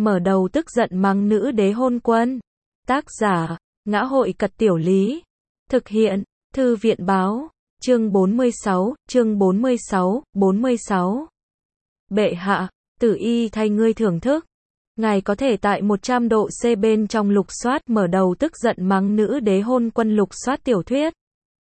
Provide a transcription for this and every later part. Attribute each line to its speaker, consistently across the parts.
Speaker 1: mở đầu tức giận mắng nữ đế hôn quân. Tác giả, Ngã Hội Cật Tiểu Lý. Thực hiện, Thư viện Báo. Chương 46, chương 46. Bệ hạ, tử y thay ngươi thưởng thức. Ngài có thể tại 100 độ C bên trong lục soát mở đầu tức giận mắng nữ đế hôn quân lục soát tiểu thuyết.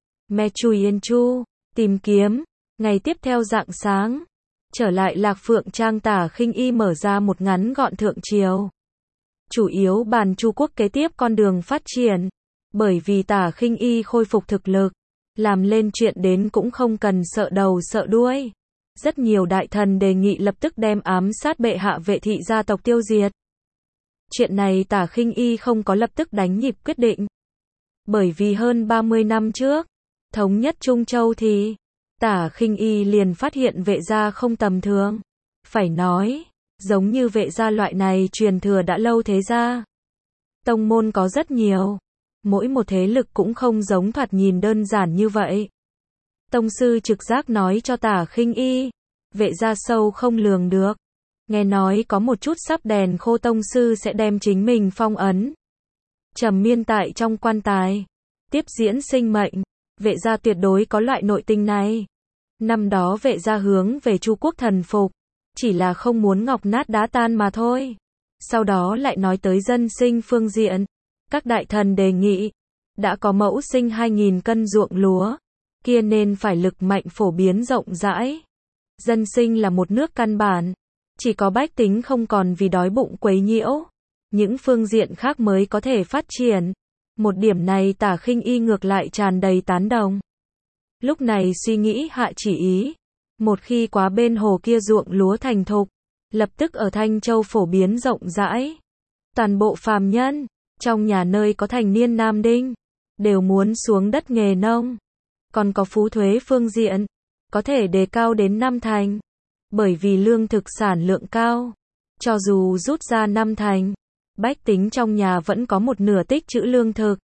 Speaker 1: Me Chui Yên Chu, tìm kiếm. Ngày tiếp theo rạng sáng, trở lại Lạc Phượng Trang, Tả Khinh Y mở ra một ngắn gọn thượng triều. Chủ yếu bàn Chu quốc kế tiếp con đường phát triển. Bởi vì Tả Khinh Y khôi phục thực lực, làm lên chuyện đến cũng không cần sợ đầu sợ đuôi. Rất nhiều đại thần đề nghị lập tức đem ám sát bệ hạ Vệ thị gia tộc tiêu diệt. Chuyện này Tả Khinh Y không có lập tức đánh nhịp quyết định. Bởi vì hơn 30 năm trước, thống nhất Trung Châu thì Tả Khinh Y liền phát hiện Vệ gia không tầm thường. Phải nói, giống như Vệ gia loại này truyền thừa đã lâu thế gia. Tông môn có rất nhiều. Mỗi một thế lực cũng không giống thoạt nhìn đơn giản như vậy. Tông sư trực giác nói cho Tả Khinh Y, Vệ gia sâu không lường được. Nghe nói có một chút sắp đèn khô tông sư sẽ đem chính mình phong ấn. Trầm miên tại trong quan tài. Tiếp diễn sinh mệnh. Vệ gia tuyệt đối có loại nội tình này. Năm đó Vệ gia hướng về Chu quốc thần phục. Chỉ là không muốn ngọc nát đá tan mà thôi. Sau đó lại nói tới dân sinh phương diện. Các đại thần đề nghị. Đã có mẫu sinh 2.000 cân ruộng lúa. Kia nên phải lực mạnh phổ biến rộng rãi. Dân sinh là một nước căn bản. Chỉ có bách tính không còn vì đói bụng quấy nhiễu. Những phương diện khác mới có thể phát triển. Một điểm này Tả Khinh Y ngược lại tràn đầy tán đồng. Lúc này suy nghĩ hạ chỉ ý. Một khi quá bên hồ kia ruộng lúa thành thục, lập tức ở Thanh Châu phổ biến rộng rãi. Toàn bộ phàm nhân, trong nhà nơi có thành niên nam đinh, đều muốn xuống đất nghề nông. Còn có phú thuế phương diện, có thể đề cao đến 5 thành. Bởi vì lương thực sản lượng cao. Cho dù rút ra 5 thành, bách tính trong nhà vẫn có một nửa tích trữ lương thực.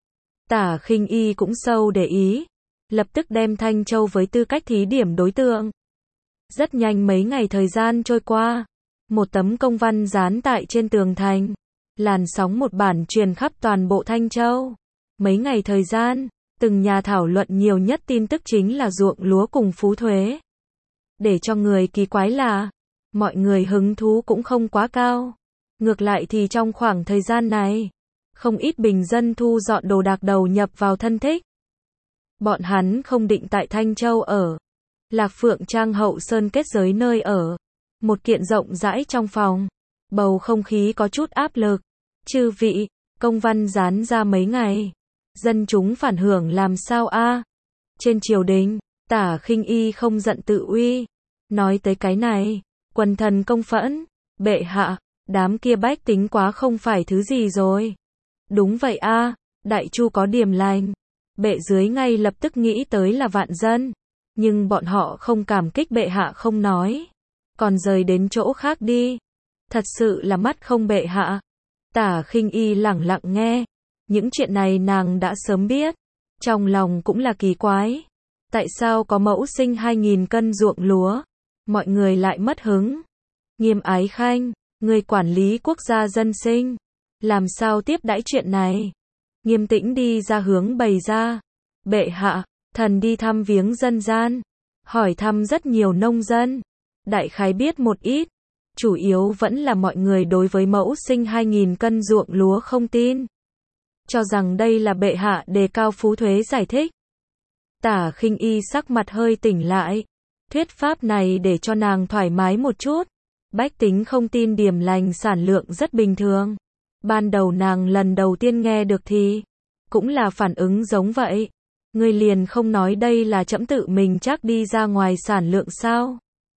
Speaker 1: Tả Khinh Y cũng sâu để ý. Lập tức đem Thanh Châu với tư cách thí điểm đối tượng. Rất nhanh mấy ngày thời gian trôi qua. Một tấm công văn dán tại trên tường thành. Làn sóng một bản truyền khắp toàn bộ Thanh Châu. Mấy ngày thời gian, từng nhà thảo luận nhiều nhất tin tức chính là ruộng lúa cùng phú thuế. Để cho người kỳ quái là, mọi người hứng thú cũng không quá cao. Ngược lại thì trong khoảng thời gian này, không ít bình dân thu dọn đồ đạc đầu nhập vào thân thích. Bọn hắn không định tại Thanh Châu ở. Lạc Phượng Trang Hậu Sơn kết giới nơi ở. Một kiện rộng rãi trong phòng. Bầu không khí có chút áp lực. Chư vị, công văn dán ra mấy ngày. Dân chúng phản hưởng làm sao a? Trên triều đình, Tả Khinh Y không giận tự uy. Nói tới cái này, quần thần công phẫn. Bệ hạ, đám kia bách tính quá không phải thứ gì rồi. Đúng vậy a, Đại Chu có điểm lành. Bệ dưới ngay lập tức nghĩ tới là vạn dân. Nhưng bọn họ không cảm kích bệ hạ không nói. Còn rời đến chỗ khác đi. Thật sự là mắt không bệ hạ. Tả Khinh Y lẳng lặng nghe. Những chuyện này nàng đã sớm biết. Trong lòng cũng là kỳ quái. Tại sao có mẫu sinh 2.000 cân ruộng lúa? Mọi người lại mất hứng. Nghiêm Ái Khanh, người quản lý quốc gia dân sinh. Làm sao tiếp đãi chuyện này? Nghiêm Tĩnh đi ra hướng bày ra. Bệ hạ, thần đi thăm viếng dân gian. Hỏi thăm rất nhiều nông dân. Đại khái biết một ít. Chủ yếu vẫn là mọi người đối với mẫu sinh 2.000 cân ruộng lúa không tin. Cho rằng đây là bệ hạ đề cao phú thuế giải thích. Tả Khinh Y sắc mặt hơi tỉnh lại. Thuyết pháp này để cho nàng thoải mái một chút. Bách tính không tin điểm lành sản lượng rất bình thường. Ban đầu nàng lần đầu tiên nghe được thì cũng là phản ứng giống vậy. Ngươi liền không nói đây là trẫm tự mình chắc đi ra ngoài sản lượng sao?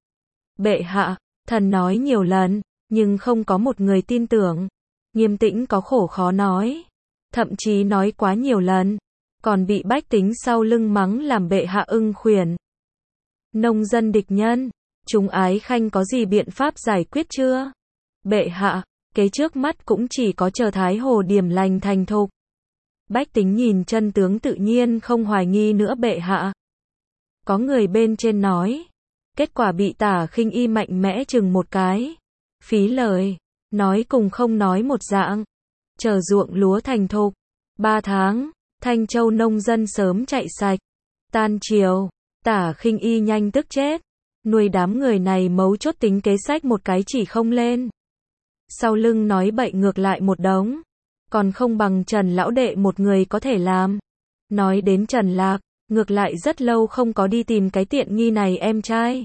Speaker 1: Bệ hạ, thần nói nhiều lần, nhưng không có một người tin tưởng. Nghiêm Tĩnh có khổ khó nói. Thậm chí nói quá nhiều lần. Còn bị bách tính sau lưng mắng làm bệ hạ ưng khuyển. Nông dân địch nhân. Chúng Ái Khanh có gì biện pháp giải quyết chưa? Bệ hạ, cái trước mắt cũng chỉ có chờ Thái Hồ điểm lành thành thục. Bách tính nhìn chân tướng tự nhiên không hoài nghi nữa bệ hạ. Có người bên trên nói. Kết quả bị Tả Khinh Y mạnh mẽ chừng một cái. Phí lời. nói cùng không nói một dạng. Chờ ruộng lúa thành thục, 3 tháng, Thanh Châu nông dân sớm chạy sạch. Tan chiều, Tả Khinh Y nhanh tức chết. Nuôi đám người này mấu chốt tính kế sách một cái chỉ không lên. Sau lưng nói bậy ngược lại một đống. Còn không bằng Trần lão đệ một người có thể làm. Nói đến Trần Lạc, ngược lại rất lâu không có đi tìm cái tiện nghi này em trai.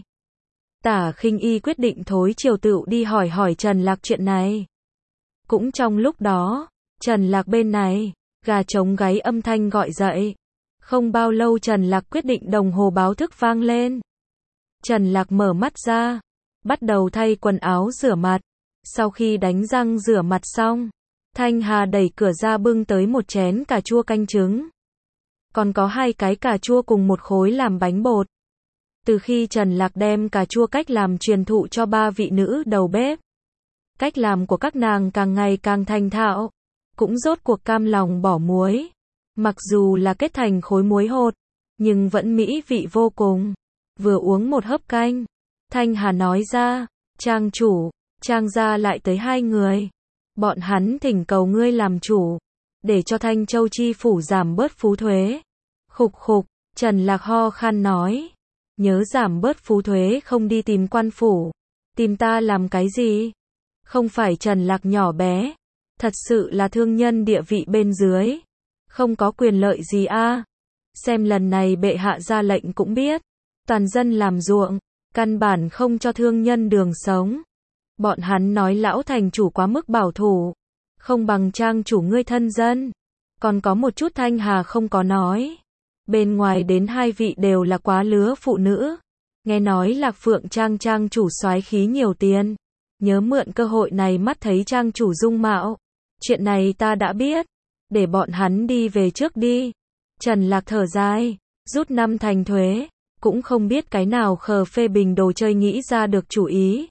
Speaker 1: Tả Khinh Y quyết định thối chiều tựu đi hỏi Trần Lạc chuyện này. Cũng trong lúc đó, Trần Lạc bên này, gà trống gáy âm thanh gọi dậy. Không bao lâu Trần Lạc quyết định đồng hồ báo thức vang lên. Trần Lạc mở mắt ra, bắt đầu thay quần áo rửa mặt. Sau khi đánh răng rửa mặt xong, Thanh Hà đẩy cửa ra bưng tới một chén cà chua canh trứng. Còn có 2 cái cà chua cùng một khối làm bánh bột. Từ khi Trần Lạc đem cà chua cách làm truyền thụ cho 3 vị nữ đầu bếp, cách làm của các nàng càng ngày càng thành thạo, cũng rốt cuộc cam lòng bỏ muối. Mặc dù là kết thành khối muối hột, nhưng vẫn mỹ vị vô cùng. Vừa uống một hớp canh, Thanh Hà nói ra, Trang chủ, Trang gia lại tới 2 người. Bọn hắn thỉnh cầu ngươi làm chủ, để cho Thanh Châu chi phủ giảm bớt phú thuế. Khục khục, Trần Lạc ho khan nói, nhớ giảm bớt phú thuế không đi tìm quan phủ, tìm ta làm cái gì? Không phải Trần Lạc nhỏ bé, thật sự là thương nhân địa vị bên dưới, không có quyền lợi gì a. Xem lần này bệ hạ ra lệnh cũng biết, toàn dân làm ruộng, căn bản không cho thương nhân đường sống. Bọn hắn nói lão thành chủ quá mức bảo thủ, không bằng Trang chủ ngươi thân dân. Còn có một chút Thanh Hà không có nói. Bên ngoài đến 2 vị đều là quá lứa phụ nữ. Nghe nói Lạc Phượng Trang Trang chủ soái khí nhiều tiền, nhớ mượn cơ hội này mắt thấy Trang chủ dung mạo. Chuyện này ta đã biết, để bọn hắn đi về trước đi. Trần Lạc thở dài, rút 5 thành thuế, cũng không biết cái nào khờ phê bình đồ chơi nghĩ ra được chủ ý.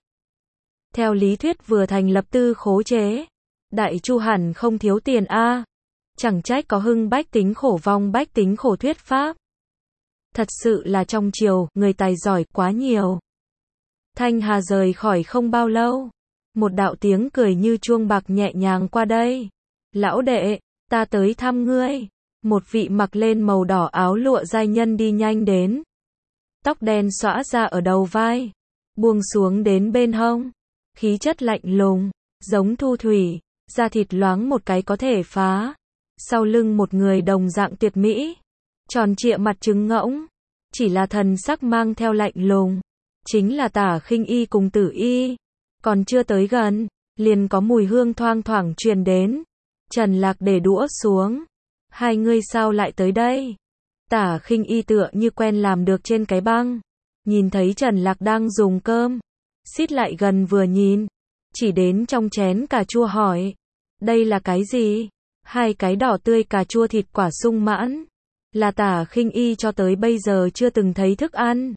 Speaker 1: Theo lý thuyết vừa thành lập tư khố chế, Đại Chu hẳn không thiếu tiền a. Chẳng trách có hưng bách tính khổ vong bách tính khổ thuyết pháp. Thật sự là trong triều, người tài giỏi quá nhiều. Thanh Hà rời khỏi không bao lâu, một đạo tiếng cười như chuông bạc nhẹ nhàng qua đây. Lão đệ, ta tới thăm ngươi. Một vị mặc lên màu đỏ áo lụa giai nhân đi nhanh đến. Tóc đen xõa ra ở đầu vai, buông xuống đến bên hông. Khí chất lạnh lùng, giống thu thủy, da thịt loáng một cái có thể phá. Sau lưng một người đồng dạng tuyệt mỹ, tròn trịa mặt trứng ngỗng, chỉ là thần sắc mang theo lạnh lùng. Chính là Tả Khinh Y cùng Tử Y. Còn chưa tới gần, liền có mùi hương thoang thoảng truyền đến. Trần Lạc để đũa xuống. 2 người sao lại tới đây? Tả Khinh Y tựa như quen làm được trên cái băng. Nhìn thấy Trần Lạc đang dùng cơm, xít lại gần vừa nhìn, chỉ đến trong chén cà chua hỏi, đây là cái gì? 2 cái đỏ tươi cà chua thịt quả sung mãn, là Tả Khinh Y cho tới bây giờ chưa từng thấy thức ăn,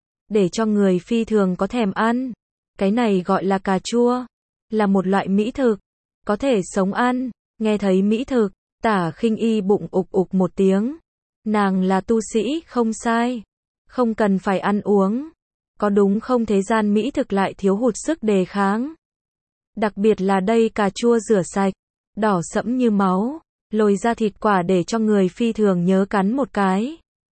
Speaker 1: để cho người phi thường có thèm ăn. Cái này gọi là cà chua, là một loại mỹ thực, có thể sống ăn. Nghe thấy mỹ thực, Tả Khinh Y bụng ục ục một tiếng. Nàng là tu sĩ không sai, không cần phải ăn uống. Có đúng không, thế gian mỹ thực lại thiếu hụt sức đề kháng. Đặc biệt là đây cà chua rửa sạch, đỏ sẫm như máu, lồi ra thịt quả để cho người phi thường nhớ cắn một cái.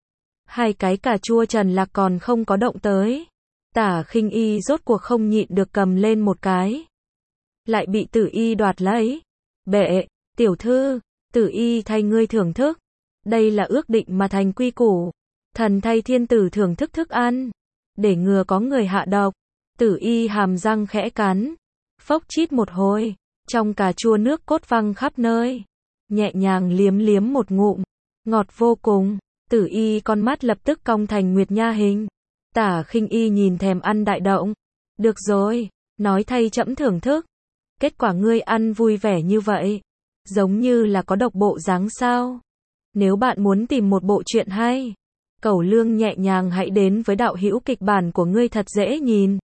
Speaker 1: 2 cái cà chua Trần Lạc còn không có động tới. Tả Khinh Y rốt cuộc không nhịn được cầm lên một cái. Lại bị Tử Y đoạt lấy. Bệ, tiểu thư, Tử Y thay ngươi thưởng thức. Đây là ước định mà thành quy củ. Thần thay thiên tử thưởng thức thức ăn, để ngừa có người hạ độc. Tử Y hàm răng khẽ cắn, phốc chít một hồi, trong cà chua nước cốt văng khắp nơi. Nhẹ nhàng liếm liếm một ngụm, ngọt vô cùng. Tử Y con mắt lập tức cong thành nguyệt nha hình. Tả Khinh Y nhìn thèm ăn đại động. Được rồi, nói thay trẫm thưởng thức. Kết quả ngươi ăn vui vẻ như vậy, giống như là có độc bộ dáng sao? Nếu bạn muốn tìm một bộ truyện hay, Cẩu Lương nhẹ nhàng hãy đến với đạo hữu kịch bản của ngươi thật dễ nhìn.